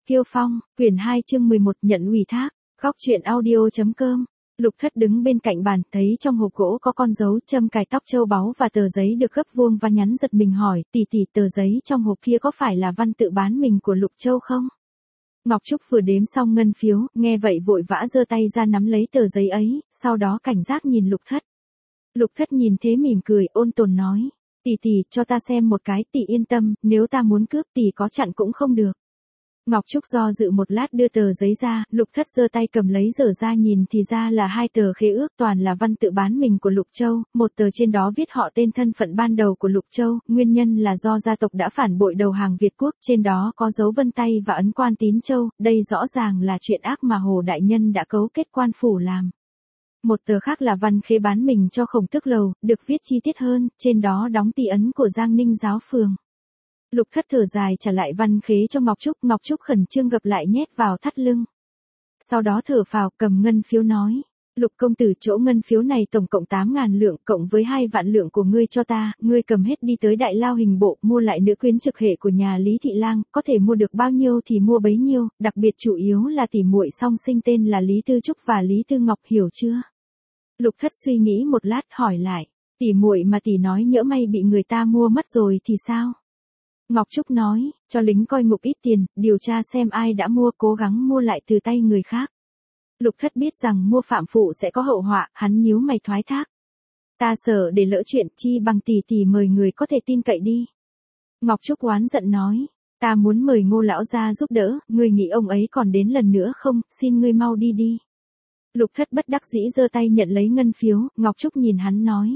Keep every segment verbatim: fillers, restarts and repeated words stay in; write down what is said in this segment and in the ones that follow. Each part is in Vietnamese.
Kiêu Phong, quyển hai chương mười một nhận ủy thác, góc truyện audio.com. Lục Thất đứng bên cạnh bàn, thấy trong hộp gỗ có con dấu, châm cài tóc châu báu và tờ giấy được gấp vuông và nhắn, giật mình hỏi, tỷ tỷ, tờ giấy trong hộp kia có phải là văn tự bán mình của Lục Châu không? Ngọc Trúc vừa đếm xong ngân phiếu, nghe vậy vội vã giơ tay ra nắm lấy tờ giấy ấy, sau đó cảnh giác nhìn Lục Thất. Lục Thất nhìn thế mỉm cười, ôn tồn nói, tỷ tỷ, cho ta xem một cái, tỷ yên tâm, nếu ta muốn cướp tỷ có chặn cũng không được. Ngọc Trúc do dự một lát đưa tờ giấy ra, Lục Thất giơ tay cầm lấy dở ra nhìn thì ra là hai tờ khế ước, toàn là văn tự bán mình của Lục Châu, một tờ trên đó viết họ tên, thân phận ban đầu của Lục Châu, nguyên nhân là do gia tộc đã phản bội đầu hàng Việt Quốc, trên đó có dấu vân tay và ấn quan Tín Châu, đây rõ ràng là chuyện ác mà Hồ Đại Nhân đã cấu kết quan phủ làm. Một tờ khác là văn khế bán mình cho Khổng Tước Lầu, được viết chi tiết hơn, trên đó đóng tỳ ấn của Giang Ninh giáo phường. Lục Thất thở dài trả lại văn khế cho Ngọc Trúc, Ngọc Trúc khẩn trương gập lại nhét vào thắt lưng. Sau đó thở phào, cầm ngân phiếu nói, Lục công tử, chỗ ngân phiếu này tổng cộng tám ngàn lượng, cộng với hai vạn lượng của ngươi cho ta, ngươi cầm hết đi tới Đại Lao Hình Bộ, mua lại nữ quyến trực hệ của nhà Lý Thị Lang, có thể mua được bao nhiêu thì mua bấy nhiêu, đặc biệt chủ yếu là tỷ muội song sinh tên là Lý Tư Trúc và Lý Tư Ngọc, hiểu chưa? Lục Thất suy nghĩ một lát hỏi lại, tỷ muội mà tỷ nói nhỡ may bị người ta mua mất rồi thì sao? Ngọc Trúc nói, cho lính coi ngục ít tiền, điều tra xem ai đã mua, cố gắng mua lại từ tay người khác. Lục Thất biết rằng mua phạm phụ sẽ có hậu họa, hắn nhíu mày thoái thác. Ta sợ để lỡ chuyện, chi bằng tỷ tỷ mời người có thể tin cậy đi. Ngọc Trúc oán giận nói, ta muốn mời Ngô lão gia giúp đỡ, ngươi nghĩ ông ấy còn đến lần nữa không, xin ngươi mau đi đi. Lục Thất bất đắc dĩ giơ tay nhận lấy ngân phiếu, Ngọc Trúc nhìn hắn nói.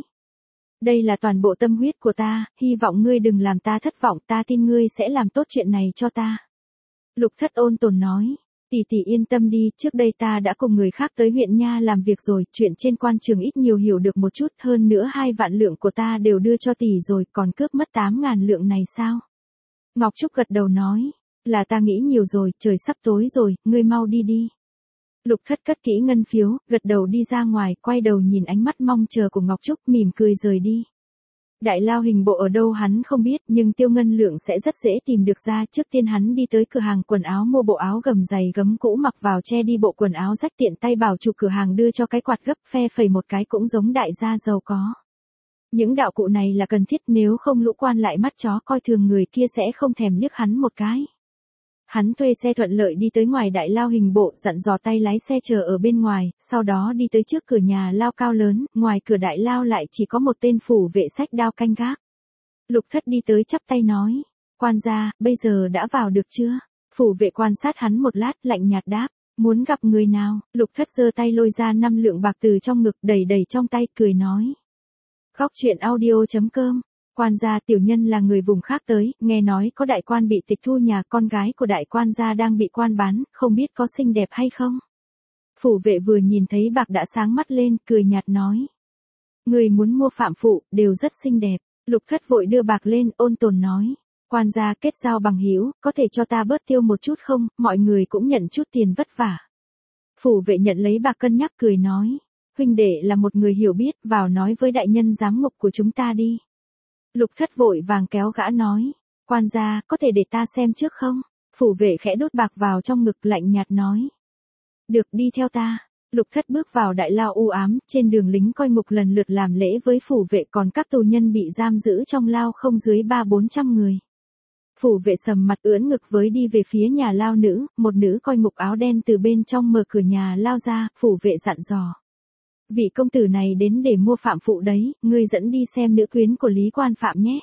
Đây là toàn bộ tâm huyết của ta, hy vọng ngươi đừng làm ta thất vọng, ta tin ngươi sẽ làm tốt chuyện này cho ta. Lục Thất ôn tồn nói, tỷ tỷ yên tâm đi, trước đây ta đã cùng người khác tới huyện Nha làm việc rồi, chuyện trên quan trường ít nhiều hiểu được một chút, hơn nữa hai vạn lượng của ta đều đưa cho tỷ rồi, còn cướp mất tám ngàn lượng này sao? Ngọc Trúc gật đầu nói, là ta nghĩ nhiều rồi, trời sắp tối rồi, ngươi mau đi đi. Lục Thất cất kỹ ngân phiếu, gật đầu đi ra ngoài, quay đầu nhìn ánh mắt mong chờ của Ngọc Trúc, mỉm cười rời đi. Đại Lao Hình Bộ ở đâu hắn không biết, nhưng Tiêu Ngân Lượng sẽ rất dễ tìm được ra. Trước tiên hắn đi tới cửa hàng quần áo mua bộ áo gầm dày gấm cũ mặc vào che đi bộ quần áo rách, tiện tay bảo chủ cửa hàng đưa cho cái quạt gấp, phe phẩy một cái cũng giống đại gia giàu có. Những đạo cụ này là cần thiết, nếu không lũ quan lại mắt chó coi thường người kia sẽ không thèm liếc hắn một cái. Hắn thuê xe thuận lợi đi tới ngoài Đại Lao Hình Bộ, dặn dò tay lái xe chờ ở bên ngoài, sau đó đi tới trước cửa nhà lao cao lớn, ngoài cửa Đại Lao lại chỉ có một tên phủ vệ xách đao canh gác. Lục Thất đi tới chắp tay nói, quan gia, bây giờ đã vào được chưa? Phủ vệ quan sát hắn một lát, lạnh nhạt đáp, muốn gặp người nào? Lục Thất giơ tay lôi ra năm lượng bạc từ trong ngực, đầy đầy trong tay, cười nói. Góc truyện audio.com. Quan gia, tiểu nhân là người vùng khác tới, nghe nói có đại quan bị tịch thu nhà, con gái của đại quan gia đang bị quan bán, không biết có xinh đẹp hay không? Phủ vệ vừa nhìn thấy bạc đã sáng mắt lên, cười nhạt nói. Người muốn mua phạm phụ, đều rất xinh đẹp. Lục Thất vội đưa bạc lên, ôn tồn nói. Quan gia, kết giao bằng hữu, có thể cho ta bớt tiêu một chút không, mọi người cũng nhận chút tiền vất vả. Phủ vệ nhận lấy bạc cân nhắc cười nói. Huynh đệ là một người hiểu biết, vào nói với đại nhân giám ngục của chúng ta đi. Lục Thất vội vàng kéo gã nói, quan gia, có thể để ta xem trước không? Phủ vệ khẽ đốt bạc vào trong ngực, lạnh nhạt nói. Được, đi theo ta. Lục Thất bước vào Đại Lao u ám, trên đường lính coi ngục lần lượt làm lễ với phủ vệ, còn các tù nhân bị giam giữ trong lao không dưới ba bốn trăm người. Phủ vệ sầm mặt ưỡn ngực với đi về phía nhà lao nữ, một nữ coi ngục áo đen từ bên trong mở cửa nhà lao ra, phủ vệ dặn dò. Vị công tử này đến để mua phạm phụ đấy, ngươi dẫn đi xem nữ quyến của Lý quan phạm nhé.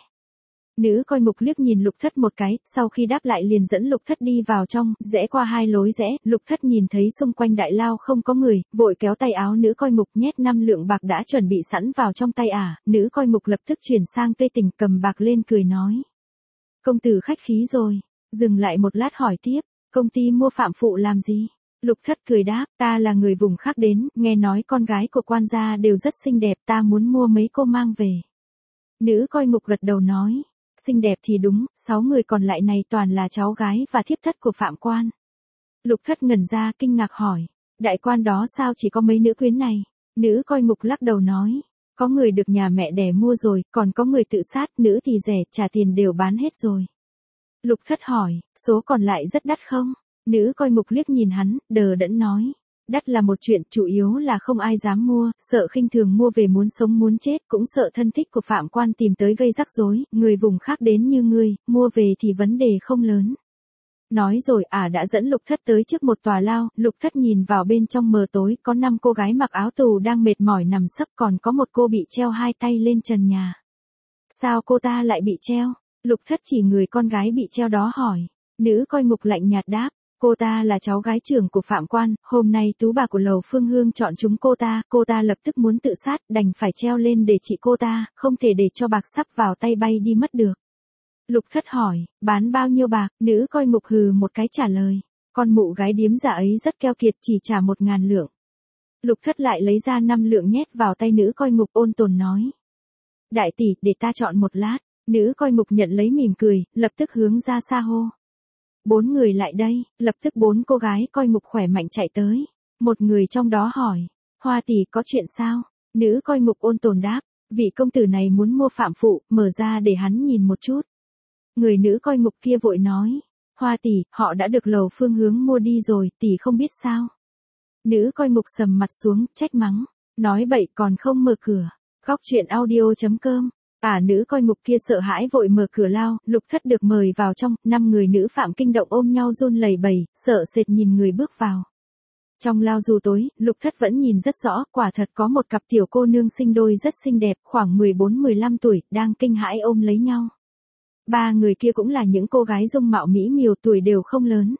Nữ coi ngục liếc nhìn Lục Thất một cái, sau khi đáp lại liền dẫn Lục Thất đi vào trong, rẽ qua hai lối rẽ, Lục Thất nhìn thấy xung quanh Đại Lao không có người, vội kéo tay áo nữ coi ngục, nhét năm lượng bạc đã chuẩn bị sẵn vào trong tay ả, nữ coi ngục lập tức chuyển sang tươi tỉnh, cầm bạc lên cười nói. Công tử khách khí rồi, dừng lại một lát hỏi tiếp, công ty mua phạm phụ làm gì? Lục Thất cười đáp, ta là người vùng khác đến, nghe nói con gái của quan gia đều rất xinh đẹp, ta muốn mua mấy cô mang về. Nữ coi ngục gật đầu nói, xinh đẹp thì đúng, sáu người còn lại này toàn là cháu gái và thiếp thất của phạm quan. Lục Thất ngẩn ra kinh ngạc hỏi, đại quan đó sao chỉ có mấy nữ quyến này? Nữ coi ngục lắc đầu nói, có người được nhà mẹ đẻ mua rồi, còn có người tự sát, nữ thì rẻ, trả tiền đều bán hết rồi. Lục Thất hỏi, số còn lại rất đắt không? Nữ coi mục liếc nhìn hắn, đờ đẫn nói. Đắt là một chuyện, chủ yếu là không ai dám mua, sợ khinh thường mua về muốn sống muốn chết, cũng sợ thân thích của Phạm Quan tìm tới gây rắc rối, người vùng khác đến như ngươi, mua về thì vấn đề không lớn. Nói rồi ả đã dẫn Lục Thất tới trước một tòa lao, Lục Thất nhìn vào bên trong mờ tối, có năm cô gái mặc áo tù đang mệt mỏi nằm sấp, còn có một cô bị treo hai tay lên trần nhà. Sao cô ta lại bị treo? Lục Thất chỉ người con gái bị treo đó hỏi. Nữ coi mục lạnh nhạt đáp. Cô ta là cháu gái trưởng của Phạm Quan, hôm nay tú bà của Lầu Phương Hương chọn chúng cô ta, cô ta lập tức muốn tự sát, đành phải treo lên để trị cô ta, không thể để cho bạc sắp vào tay bay đi mất được. Lục Thất hỏi, bán bao nhiêu bạc, nữ coi mục hừ một cái trả lời, con mụ gái điếm giả ấy rất keo kiệt chỉ trả một ngàn lượng. Lục Thất lại lấy ra năm lượng nhét vào tay nữ coi mục ôn tồn nói. Đại tỷ, để ta chọn một lát, nữ coi mục nhận lấy mỉm cười, lập tức hướng ra xa hô. Bốn người lại đây, lập tức bốn cô gái coi mục khỏe mạnh chạy tới. Một người trong đó hỏi, Hoa tỷ có chuyện sao? Nữ coi mục ôn tồn đáp, vị công tử này muốn mua Phạm Phụ, mở ra để hắn nhìn một chút. Người nữ coi mục kia vội nói, Hoa tỷ, họ đã được Lầu Phương Hướng mua đi rồi, tỷ không biết sao? Nữ coi mục sầm mặt xuống, trách mắng, nói bậy còn không mở cửa. Góc truyện audio chấm com. Ả nữ coi mục kia sợ hãi vội mở cửa lao, Lục Thất được mời vào trong, năm người nữ phạm kinh động ôm nhau run lẩy bẩy, sợ sệt nhìn người bước vào. Trong lao dù tối, Lục Thất vẫn nhìn rất rõ, quả thật có một cặp tiểu cô nương sinh đôi rất xinh đẹp, khoảng mười bốn mười lăm tuổi, đang kinh hãi ôm lấy nhau. Ba người kia cũng là những cô gái dung mạo mỹ miều, tuổi đều không lớn.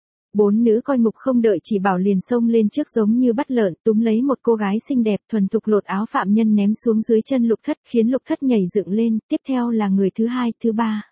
Bốn nữ coi mục không đợi chỉ bảo liền xông lên trước giống như bắt lợn, túm lấy một cô gái xinh đẹp thuần thục lột áo phạm nhân ném xuống dưới chân Lục Thất, khiến Lục Thất nhảy dựng lên, tiếp theo là người thứ hai, thứ ba.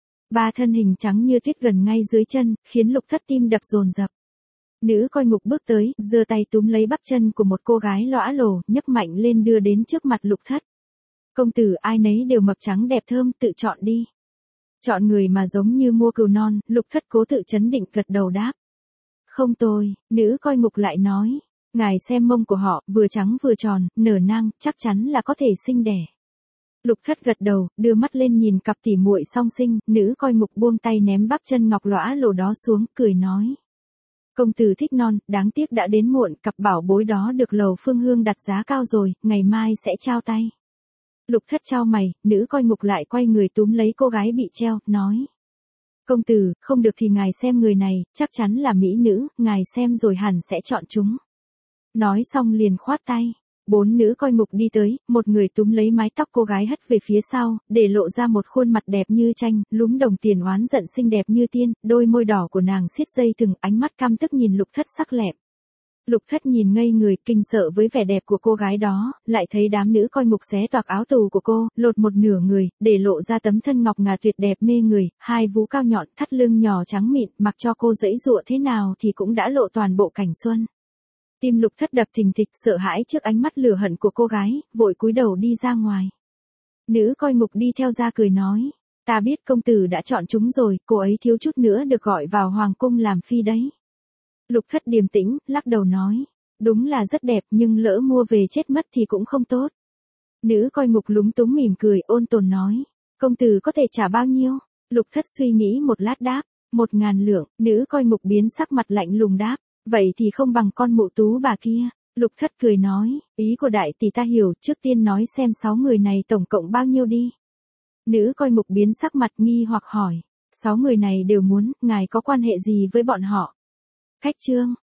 Ba thân hình trắng như tuyết gần ngay dưới chân, khiến Lục Thất tim đập dồn dập. Nữ coi mục bước tới, giơ tay túm lấy bắp chân của một cô gái lõa lồ, nhấc mạnh lên đưa đến trước mặt Lục Thất. Công tử ai nấy đều mập trắng đẹp thơm, tự chọn đi. Chọn người mà giống như mua cừu non, Lục Thất cố tự chấn định gật đầu đáp. Không tôi, nữ coi mục lại nói, ngài xem mông của họ, vừa trắng vừa tròn, nở nang, chắc chắn là có thể sinh đẻ. Lục Thất gật đầu, đưa mắt lên nhìn cặp tỉ muội song sinh, nữ coi mục buông tay ném bắp chân ngọc lõa lồ đó xuống, cười nói. Công tử thích non, đáng tiếc đã đến muộn, cặp bảo bối đó được Lầu Phương Hương đặt giá cao rồi, ngày mai sẽ trao tay. Lục Thất trao mày, nữ coi mục lại quay người túm lấy cô gái bị treo, nói. Công tử, không được thì ngài xem người này, chắc chắn là mỹ nữ, ngài xem rồi hẳn sẽ chọn chúng. Nói xong liền khoát tay. Bốn nữ coi mục đi tới, một người túm lấy mái tóc cô gái hất về phía sau, để lộ ra một khuôn mặt đẹp như tranh, lúm đồng tiền oán giận xinh đẹp như tiên, đôi môi đỏ của nàng siết dây thừng, ánh mắt căm tức nhìn Lục Thất sắc lẹm. Lục Thất nhìn ngây người, kinh sợ với vẻ đẹp của cô gái đó, lại thấy đám nữ coi mục xé toạc áo tù của cô, lột một nửa người, để lộ ra tấm thân ngọc ngà tuyệt đẹp mê người, hai vú cao nhọn, thắt lưng nhỏ trắng mịn, mặc cho cô dãy dụa thế nào thì cũng đã lộ toàn bộ cảnh xuân. Tim Lục Thất đập thình thịch, sợ hãi trước ánh mắt lửa hận của cô gái, vội cúi đầu đi ra ngoài. Nữ coi mục đi theo ra cười nói, ta biết công tử đã chọn chúng rồi, cô ấy thiếu chút nữa được gọi vào hoàng cung làm phi đấy. Lục Thất điềm tĩnh, lắc đầu nói, đúng là rất đẹp nhưng lỡ mua về chết mất thì cũng không tốt. Nữ coi mục lúng túng mỉm cười, ôn tồn nói, công tử có thể trả bao nhiêu? Lục Thất suy nghĩ một lát đáp, một ngàn lượng, nữ coi mục biến sắc mặt lạnh lùng đáp, vậy thì không bằng con mụ tú bà kia. Lục Thất cười nói, ý của đại tỷ ta hiểu, trước tiên nói xem sáu người này tổng cộng bao nhiêu đi. Nữ coi mục biến sắc mặt nghi hoặc hỏi, sáu người này đều muốn, ngài có quan hệ gì với bọn họ? Khách trương,